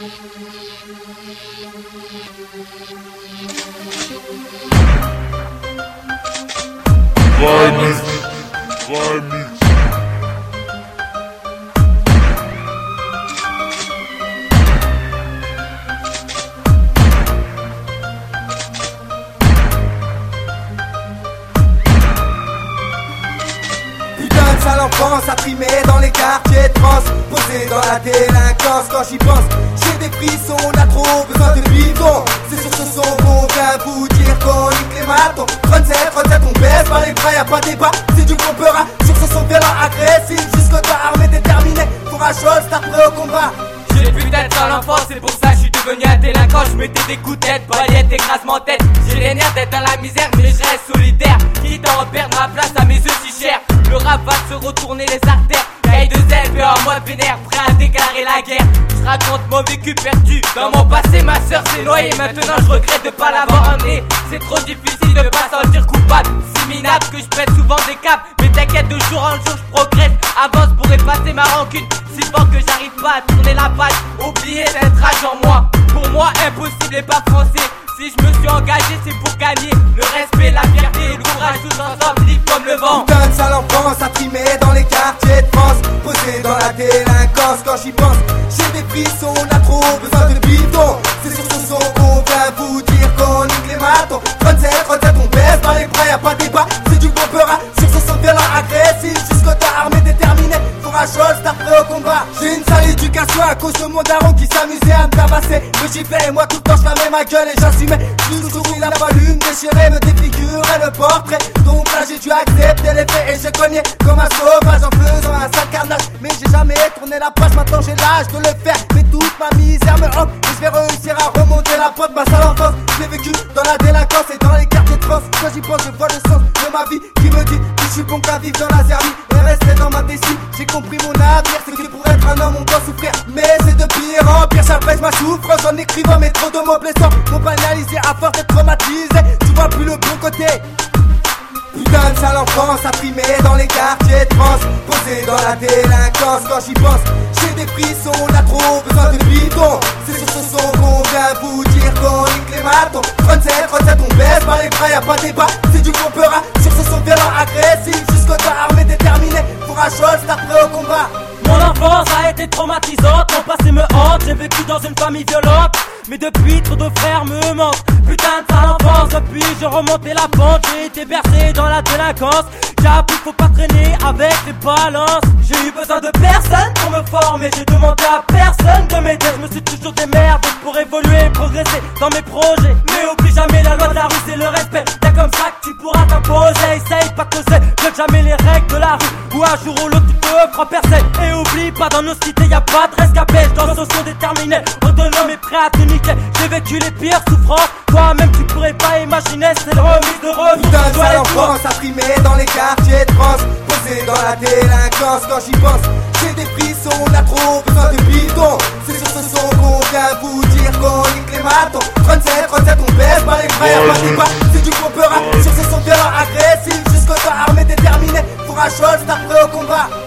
Sale enfance imprimée dans les quartiers de France, posée dans la délinquance. Quand j'y pense, j'ai des frissons, on a trop besoin de bidons. C'est sur ce son qu'on vient vous dire qu'on nique les matons. 37, on baisse par les bras, y'a pas de débat, c'est du gros peur. Sur ce son violent, agressif, jusqu'au doigt armé, déterminé. Courageux, star prêt au combat. J'ai pu être dans l'enfance, c'est pour ça que je suis devenu un délinquant. Je mettais des coups de tête, balayette, écrasement tête. J'ai les nerfs d'être dans la misère, mais je reste solitaire. Quitte à en perdre ma place à mes yeux si chers. Le rap va se retourner les artères. Caille de zèle, mais en mode vénère, prêt à déclarer la guerre. Je raconte mon vécu perdu. Dans mon passé, ma soeur s'est noyée. Maintenant, je regrette de pas l'avoir emmenée. C'est trop difficile de pas s'en dire coupable. C'est minable que je pète souvent des câbles. Mais t'inquiète, de jour en jour, je progresse. Avance pour effacer ma rancune. Si fort que j'arrive pas à tourner la page. Oublier d'être rage en moi. Pour moi, impossible et pas français. Si je me suis engagé, c'est pour gagner. Le respect, la fierté et le courage, tous ensemble, libre comme le vent. Putain de sale enfance imprimée dans les quartiers de France, posée dans la délinquance. Quand j'y pense, j'ai des frissons, on a trop besoin de bidons. C'est sur ce son qu'on vient vous dire qu'on nique les matons. 37, on baisse par les bras, y'a pas de débat, c'est du gros peur. Sur ce son violent, agressif, jusqu'au doigt armé, déterminé. Courageux, star prêt au combat. J'ai une sale éducation à cause de mon daron qui s'amusait à me tabasser. Me giflait et moi tout le temps je fermais ma gueule et j'assumais. Jusqu'au jour il a fallu me déchirer, me défigurer le portrait. Donc là j'ai dû accepter les faits et j'ai cogné comme un sauvage en faisant un sale carnage. Mais j'ai jamais tourné la page, maintenant j'ai l'âge de le faire. Mais toute ma misère me hante et je vais réussir à remonter la pente. Ma sale enfance, j'ai vécu dans la délinquance et dans les quartiers de France. Quand j'y pense je vois le sens de ma vie qui me dit que je suis bon qu'à vivre dans la zermie et rester dans ma décime. J'ai compris mon avenir, c'est que pour être un homme on doit souffrir. Mais c'est de pire en pire, j'apaise ma souffrance en écrivant mes trop de mots blessants. M'ont banalisé à force d'être traumatisé, tu vois plus le bon côté. Putain de sale enfance imprimée dans les quartiers de France, posée dans la délinquance. Quand j'y pense, j'ai des frissons, on a trop besoin de bidons. C'est sur ce son qu'on vient vous dire qu'on nique les matons. 37, on baisse par les bras, y'a pas de débat, c'est du gros peur. Sur ce son violent, agressif, jusqu'au doigt armé, déterminé. Courageux, star prêt au combat. Mon enfance a été traumatisante, mon passé me hante. J'ai vécu dans une famille violente, mais depuis trop de frères me mentent. Putain de sale enfance, depuis j'ai remonté la pente. J'ai été bercé dans la délinquance. J'ai appris qu'il faut pas traîner avec les balances. J'ai eu besoin de personne pour me former. J'ai demandé à personne de m'aider. Je me suis toujours démerdé pour évoluer, progresser dans mes projets. Mais oublie jamais la loi de la rue, c'est le respect. Y'a comme ça que tu pourras t'imposer. Essaye pas de causer, bloque jamais les règles de la rue. Ou un jour ou l'autre tu te feras percer. Et oublie pas, dans nos cités y'a pas de rescapés. Dans ce son déterminé, autonome et prêt à te niquer. J'ai vécu les pires souffrances, toi-même tu pourrais pas imaginer. C'est le remise de revue. Putain de sale enfance imprimée dans les quartiers de France, posée dans la délinquance. Quand j'y pense, j'ai des frissons, on a trop besoin de bidons. C'est sur ce son qu'on vient vous dire qu'on nique les matons. 37, on baisse par les bras, y'a pas de débat, c'est du gros peur. Sur ce son violent, agressif, jusqu'au doigt armé, déterminé. Courageux, star prêt au combat.